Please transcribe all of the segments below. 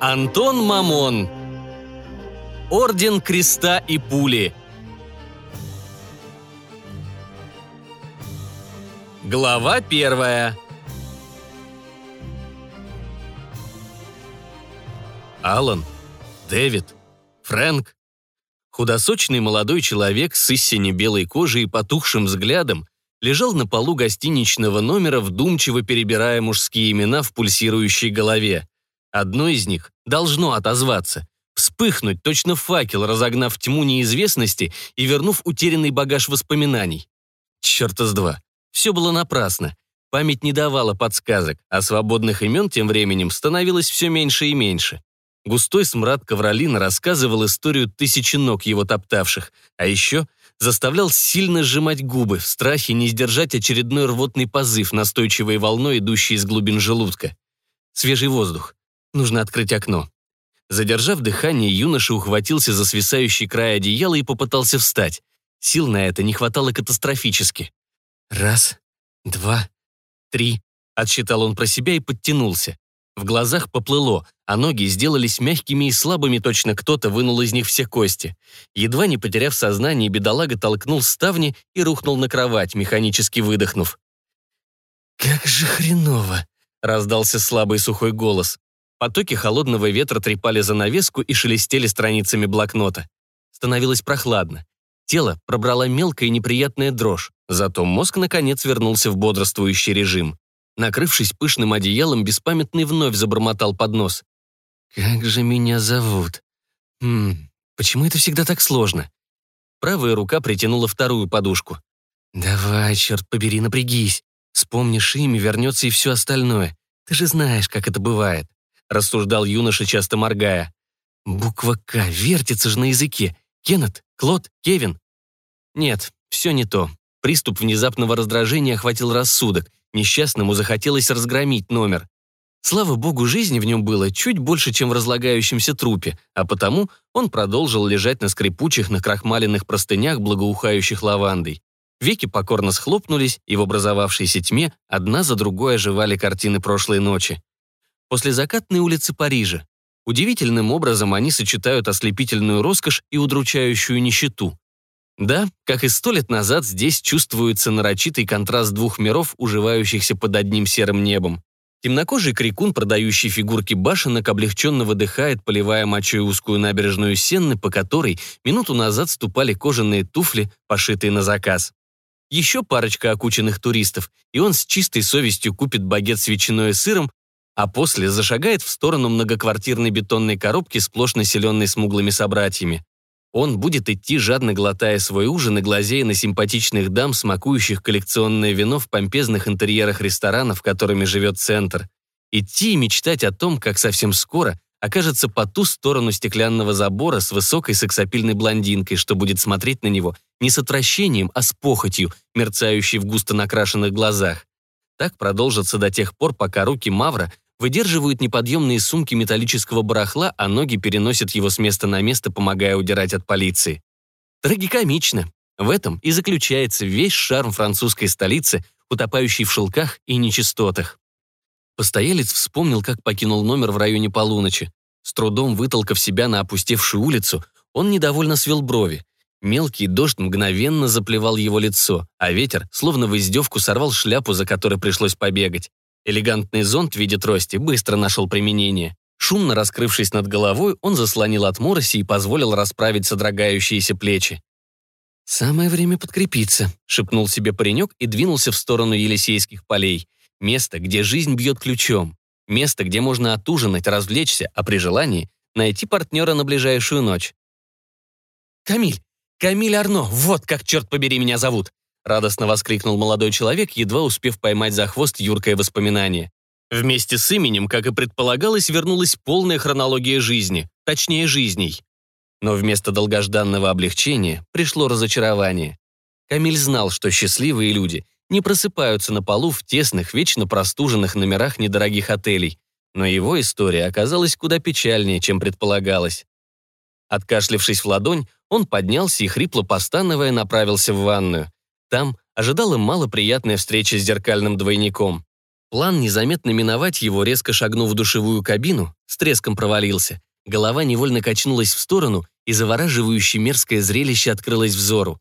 Антон Мамон. Орден Креста и Пули. Глава 1. Алан, Дэвид, Фрэнк. Худосочный молодой человек с истине белой кожей и потухшим взглядом лежал на полу гостиничного номера, вдумчиво перебирая мужские имена в пульсирующей голове. Одно из них должно отозваться, вспыхнуть точно факел, разогнав тьму неизвестности и вернув утерянный багаж воспоминаний. Чёрта с два. Все было напрасно. Память не давала подсказок, а свободных имен тем временем становилось все меньше и меньше. Густой смрад ковролина рассказывал историю тысячи ног его топтавших, а еще заставлял сильно сжимать губы, в страхе не сдержать очередной рвотный позыв, настойчивой волной, идущей из глубин желудка. Свежий воздух. Нужно открыть окно. Задержав дыхание, юноша ухватился за свисающий край одеяла и попытался встать. Сил на это не хватало катастрофически. 1, 2, 3. Отсчитал он про себя и подтянулся. В глазах поплыло, а ноги сделались мягкими и слабыми, точно кто-то вынул из них все кости. Едва не потеряв сознание, бедолага толкнул ставни и рухнул на кровать, механически выдохнув. «Как же хреново!» — раздался слабый сухой голос. Потоки холодного ветра трепали занавеску и шелестели страницами блокнота. Становилось прохладно. Тело пробрала мелкая и неприятная дрожь, зато мозг, наконец, вернулся в бодрствующий режим. Накрывшись пышным одеялом, беспамятный вновь забормотал под нос. «Как же меня зовут? Почему это всегда так сложно?» Правая рука притянула вторую подушку. «Давай, черт побери, напрягись. Вспомнишь имя, вернется и все остальное. Ты же знаешь, как это бывает», — рассуждал юноша, часто моргая. «Буква «К» вертится же на языке. Кеннет? Клод? Кевин?» Нет, все не то. Приступ внезапного раздражения охватил рассудок. Несчастному захотелось разгромить номер. Слава богу, жизни в нем было чуть больше, чем в разлагающемся трупе, а потому он продолжил лежать на скрипучих, накрахмаленных простынях, благоухающих лавандой. Веки покорно схлопнулись, и в образовавшейся тьме одна за другой оживали картины прошлой ночи. Послезакатные улицы Парижа. Удивительным образом они сочетают ослепительную роскошь и удручающую нищету. Да, как и 100 лет назад, здесь чувствуется нарочитый контраст двух миров, уживающихся под одним серым небом. Темнокожий крикун, продающий фигурки башенок, облегченно выдыхает, поливая мочой узкую набережную Сенны, по которой минуту назад ступали кожаные туфли, пошитые на заказ. Еще парочка окученных туристов, и он с чистой совестью купит багет с ветчиной и сыром, а после зашагает в сторону многоквартирной бетонной коробки, сплошь населенной смуглыми собратьями. Он будет идти, жадно глотая свой ужин и глазея на симпатичных дам, смакующих коллекционное вино в помпезных интерьерах ресторанов, которыми живет центр. Идти и мечтать о том, как совсем скоро окажется по ту сторону стеклянного забора с высокой сексапильной блондинкой, что будет смотреть на него не с отвращением, а с похотью, мерцающей в густо накрашенных глазах. Так продолжится до тех пор, пока руки Мавра выдерживают неподъемные сумки металлического барахла, а ноги переносят его с места на место, помогая удирать от полиции. Трагикомично. В этом и заключается весь шарм французской столицы, утопающей в шелках и нечистотах. Постоялец вспомнил, как покинул номер в районе полуночи. С трудом вытолкав себя на опустевшую улицу, он недовольно свел брови. Мелкий дождь мгновенно заплевал его лицо, а ветер, словно в издевку, сорвал шляпу, за которой пришлось побегать. Элегантный зонт в виде трости быстро нашел применение. Шумно раскрывшись над головой, он заслонил от мороси и позволил расправить содрогающиеся плечи. «Самое время подкрепиться», — шепнул себе паренек и двинулся в сторону Елисейских полей. Место, где жизнь бьет ключом. Место, где можно отужинать, развлечься, а при желании найти партнера на ближайшую ночь. «Камиль! Камиль Арно! Вот как, черт побери, меня зовут!» Радостно воскликнул молодой человек, едва успев поймать за хвост юркое воспоминание. Вместе с именем, как и предполагалось, вернулась полная хронология жизни, точнее жизней. Но вместо долгожданного облегчения пришло разочарование. Камиль знал, что счастливые люди не просыпаются на полу в тесных, вечно простуженных номерах недорогих отелей, но его история оказалась куда печальнее, чем предполагалось. Откашлявшись в ладонь, он поднялся и, хрипло постановая, направился в ванную. Там ожидала малоприятная встреча с зеркальным двойником. План незаметно миновать его, резко шагнув в душевую кабину, с треском провалился. Голова невольно качнулась в сторону, и завораживающее мерзкое зрелище открылось взору.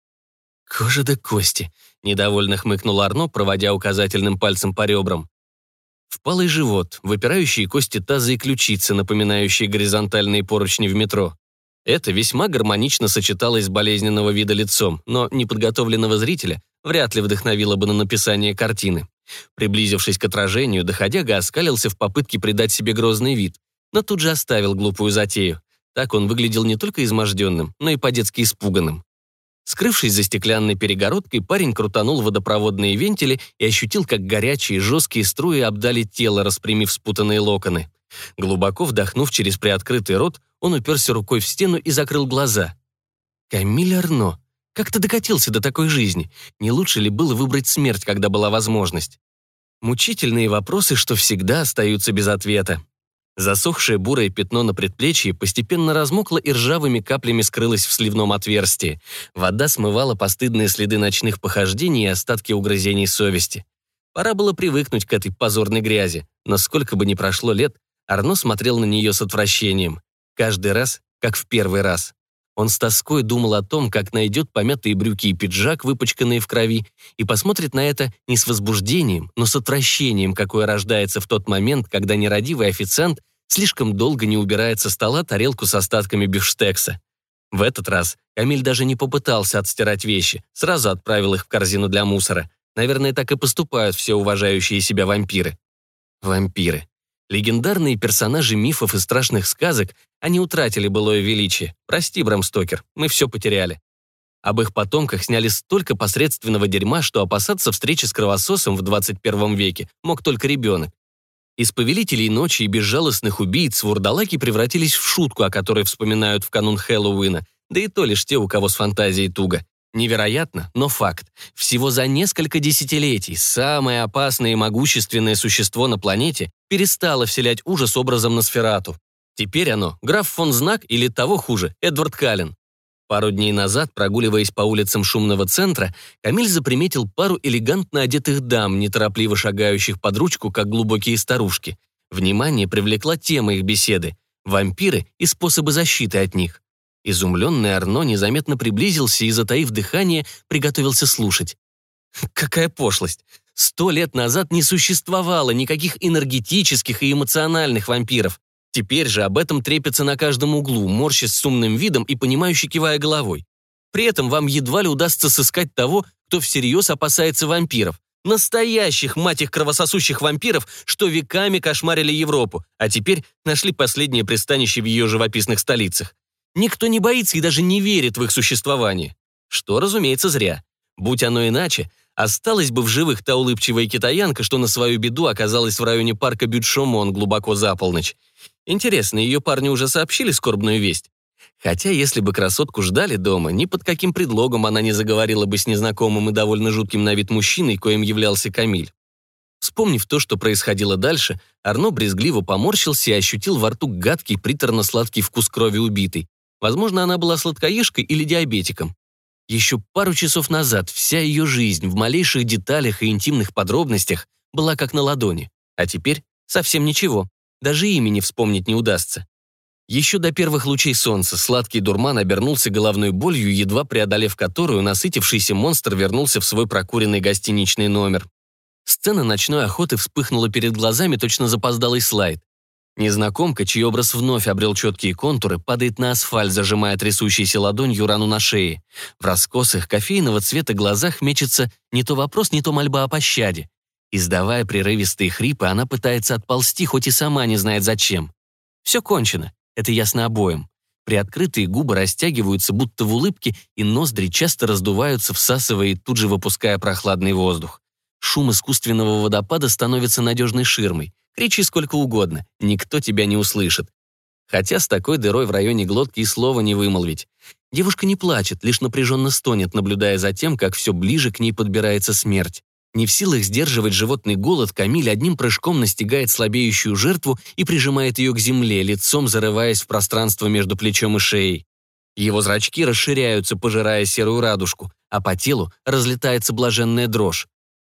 «Кожа да кости», — недовольно хмыкнул Арно, проводя указательным пальцем по ребрам. Впалый живот, выпирающие кости таза и ключицы, напоминающие горизонтальные поручни в метро. Это весьма гармонично сочеталось с болезненного вида лицом, но неподготовленного зрителя вряд ли вдохновило бы на написание картины. Приблизившись к отражению, доходяга оскалился в попытке придать себе грозный вид, но тут же оставил глупую затею. Так он выглядел не только изможденным, но и по-детски испуганным. Скрывшись за стеклянной перегородкой, парень крутанул водопроводные вентили и ощутил, как горячие жесткие струи обдали тело, распрямив спутанные локоны. Глубоко вдохнув через приоткрытый рот, он уперся рукой в стену и закрыл глаза. Камиль Арно. Как ты докатился до такой жизни? Не лучше ли было выбрать смерть, когда была возможность? Мучительные вопросы, что всегда остаются без ответа. Засохшее бурое пятно на предплечье постепенно размокло и ржавыми каплями скрылось в сливном отверстии. Вода смывала постыдные следы ночных похождений и остатки угрызений совести. Пора было привыкнуть к этой позорной грязи, но сколько бы ни прошло лет, Арно смотрел на нее с отвращением. Каждый раз, как в первый раз. Он с тоской думал о том, как найдет помятые брюки и пиджак, выпачканные в крови, и посмотрит на это не с возбуждением, но с отвращением, какое рождается в тот момент, когда нерадивый официант слишком долго не убирает со стола тарелку с остатками бифштекса. В этот раз Камиль даже не попытался отстирать вещи, сразу отправил их в корзину для мусора. Наверное, так и поступают все уважающие себя вампиры. Вампиры. Легендарные персонажи мифов и страшных сказок, они утратили былое величие. Прости, Брам Стокер, мы все потеряли. Об их потомках сняли столько посредственного дерьма, что опасаться встречи с кровососом в 21 веке мог только ребенок. Из повелителей ночи и безжалостных убийц вурдалаки превратились в шутку, о которой вспоминают в канун Хэллоуина, да и то лишь те, у кого с фантазией туго. Невероятно, но факт. Всего за несколько десятилетий самое опасное и могущественное существо на планете перестало вселять ужас образом Носферату. Теперь оно граф фон Знак или того хуже, Эдвард Каллен. Пару дней назад, прогуливаясь по улицам шумного центра, Камиль заприметил пару элегантно одетых дам, неторопливо шагающих под ручку, как глубокие старушки. Внимание привлекла тема их беседы – вампиры и способы защиты от них. Изумленный Арно незаметно приблизился и, затаив дыхание, приготовился слушать. Какая пошлость! 100 лет назад не существовало никаких энергетических и эмоциональных вампиров. Теперь же об этом трепется на каждом углу, морщась с умным видом и понимающе кивая головой. При этом вам едва ли удастся сыскать того, кто всерьез опасается вампиров. Настоящих, мать их, кровососущих вампиров, что веками кошмарили Европу, а теперь нашли последнее пристанище в ее живописных столицах. Никто не боится и даже не верит в их существование. Что, разумеется, зря. Будь оно иначе, осталась бы в живых та улыбчивая китаянка, что на свою беду оказалась в районе парка Бют-Шомон глубоко за полночь. Интересно, ее парни уже сообщили скорбную весть? Хотя, если бы красотку ждали дома, ни под каким предлогом она не заговорила бы с незнакомым и довольно жутким на вид мужчиной, коим являлся Камиль. Вспомнив то, что происходило дальше, Арно брезгливо поморщился и ощутил во рту гадкий приторно-сладкий вкус крови убитой. Возможно, она была сладкоежкой или диабетиком. Еще пару часов назад вся ее жизнь в малейших деталях и интимных подробностях была как на ладони, а теперь совсем ничего, даже имени вспомнить не удастся. Еще до первых лучей солнца сладкий дурман обернулся головной болью, едва преодолев которую насытившийся монстр вернулся в свой прокуренный гостиничный номер. Сцена ночной охоты вспыхнула перед глазами точно запоздалый слайд. Незнакомка, чей образ вновь обрел четкие контуры, падает на асфальт, зажимая трясущейся ладонью рану на шее. В раскосых кофейного цвета глазах мечется не то вопрос, не то мольба о пощаде. Издавая прерывистые хрипы, она пытается отползти, хоть и сама не знает зачем. Все кончено, это ясно обоим. Приоткрытые губы растягиваются, будто в улыбке, и ноздри часто раздуваются, всасывая и тут же выпуская прохладный воздух. Шум искусственного водопада становится надежной ширмой. Кричи сколько угодно, никто тебя не услышит. Хотя с такой дырой в районе глотки и слова не вымолвить. Девушка не плачет, лишь напряженно стонет, наблюдая за тем, как все ближе к ней подбирается смерть. Не в силах сдерживать животный голод, Камиль одним прыжком настигает слабеющую жертву и прижимает ее к земле, лицом зарываясь в пространство между плечом и шеей. Его зрачки расширяются, пожирая серую радужку, а по телу разлетается блаженная дрожь.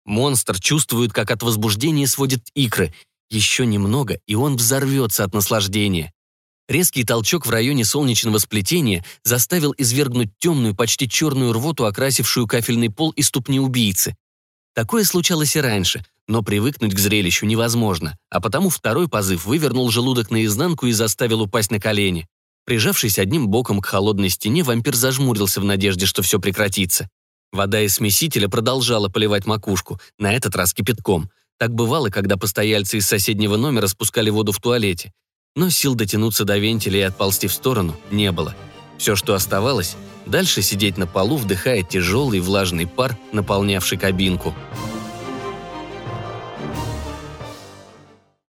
Монстр чувствует, как от возбуждения сводит икры. Еще немного, и он взорвется от наслаждения. Резкий толчок в районе солнечного сплетения заставил извергнуть темную, почти черную рвоту, окрасившую кафельный пол и ступни убийцы. Такое случалось и раньше, но привыкнуть к зрелищу невозможно, а потому второй позыв вывернул желудок наизнанку и заставил упасть на колени. Прижавшись одним боком к холодной стене, вампир зажмурился в надежде, что все прекратится. Вода из смесителя продолжала поливать макушку, на этот раз кипятком. Так бывало, когда постояльцы из соседнего номера спускали воду в туалете. Но сил дотянуться до вентиля и отползти в сторону не было. Все, что оставалось, дальше сидеть на полу, вдыхая тяжелый влажный пар, наполнявший кабинку.